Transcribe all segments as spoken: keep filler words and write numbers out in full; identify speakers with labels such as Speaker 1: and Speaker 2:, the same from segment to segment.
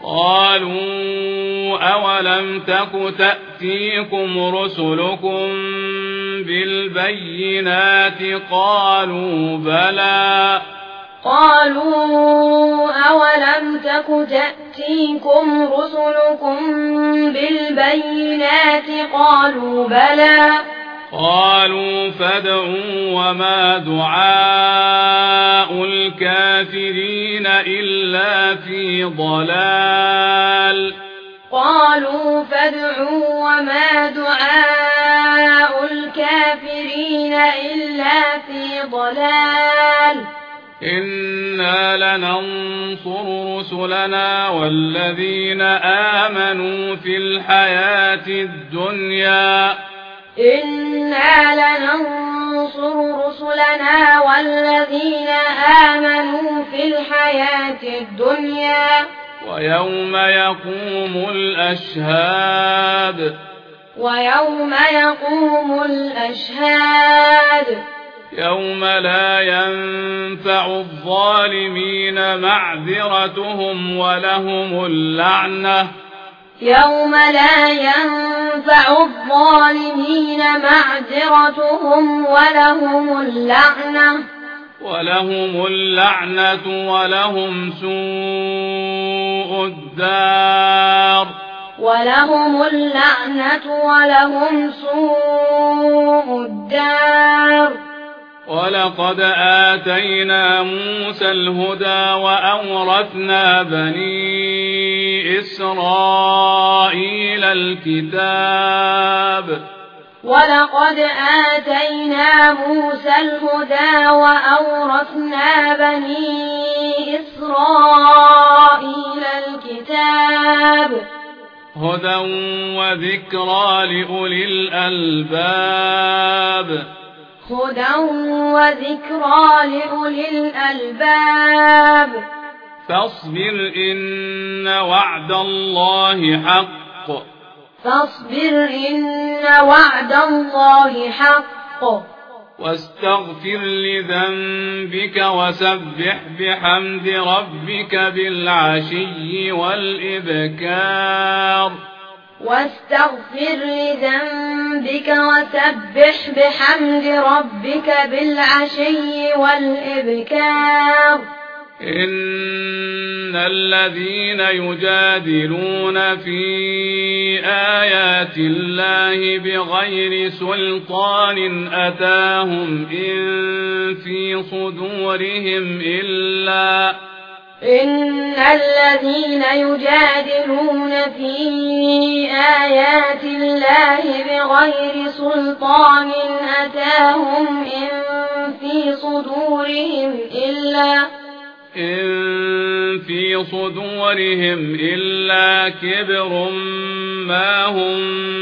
Speaker 1: قالوا أولم تك تأتيكم رسلكم بالبينات قالوا بلى
Speaker 2: قالوا أولم تك تأتيكم رسلكم بالبينات قالوا بلى
Speaker 1: قالوا فادعوا وما دعاء الكافرين إلا في ضلال
Speaker 2: قالوا فادعوا وما دعاء الكافرين إلا في ضلال
Speaker 1: إنا لننصر رسلنا والذين آمنوا في الحياة الدنيا
Speaker 2: إنا لننصر رسلنا والذين آمنوا في الحياة الدنيا
Speaker 1: ويوم يقوم الأشهاد
Speaker 2: ويوم يقوم الأشهاد
Speaker 1: يوم لا ينفع الظالمين معذرتهم ولهم اللعنة
Speaker 2: يوم لا ينفع الظالمين معذرتهم ولهم اللعنة
Speaker 1: ولهم اللعنة ولهم سوء الدار
Speaker 2: ولهم اللعنة ولهم سوء الدار
Speaker 1: ولقد آتينا موسى الهدى وأورثنا بني إسرائيل الكتاب
Speaker 2: ولقد آتينا موسى الهدى وأورثنا بني إسرائيل الكتاب
Speaker 1: هدى وذكرى لأولي الألباب
Speaker 2: هدى وذكرى لأولي الألباب
Speaker 1: فاصبر إن وعد الله حق
Speaker 2: فاصبر إن وعد الله حق
Speaker 1: واستغفر لذنبك وسبح بحمد ربك بالعشي والإبكار
Speaker 2: واستغفر لذنبك وسبح بحمد ربك بالعشي والإبكار
Speaker 1: إن الذين يجادلون في آيات الله بغير سلطان أتاهم إن في صدورهم إلا
Speaker 2: إن الذين يجادلون في آيات الله بغير سلطان أتاهم إن في صدورهم إلا
Speaker 1: إن في صدورهم إلا كبر ما هم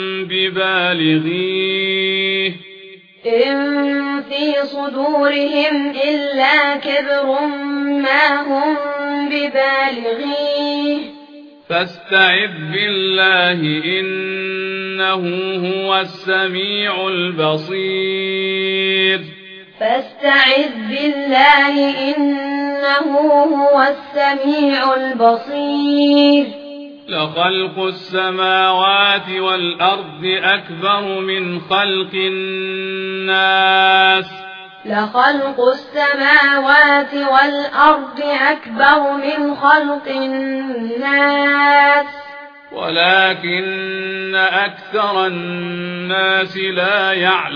Speaker 1: ببالغيه
Speaker 2: إن في صدورهم إلا كبر ما هم ببالغيه
Speaker 1: فاستعذ بالله إنه هو السميع البصير
Speaker 2: فاستعذ بالله إنه هو السميع البصير
Speaker 1: لخلق السماوات والأرض أكبر من خلق الناس
Speaker 2: لخلق السماوات والأرض أكبر من خلق الناس
Speaker 1: ولكن أكثر الناس لا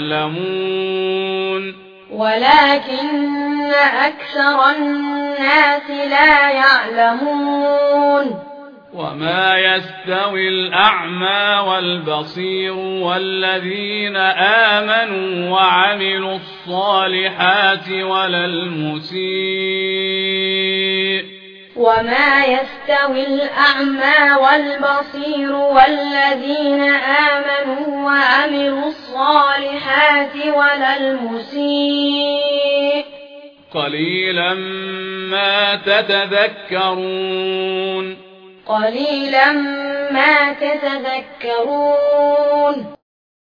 Speaker 1: يعلمون
Speaker 2: ولكن أكثر الناس لا يعلمون
Speaker 1: وما يستوي الأعمى والبصير والذين آمنوا وعملوا الصالحات ولا المسيء
Speaker 2: وما يستوي الأعمى والبصير والذين آمنوا وعملوا الصالحات ولا المسيء
Speaker 1: قليلا ما تتذكرون
Speaker 2: قليلا ما تتذكرون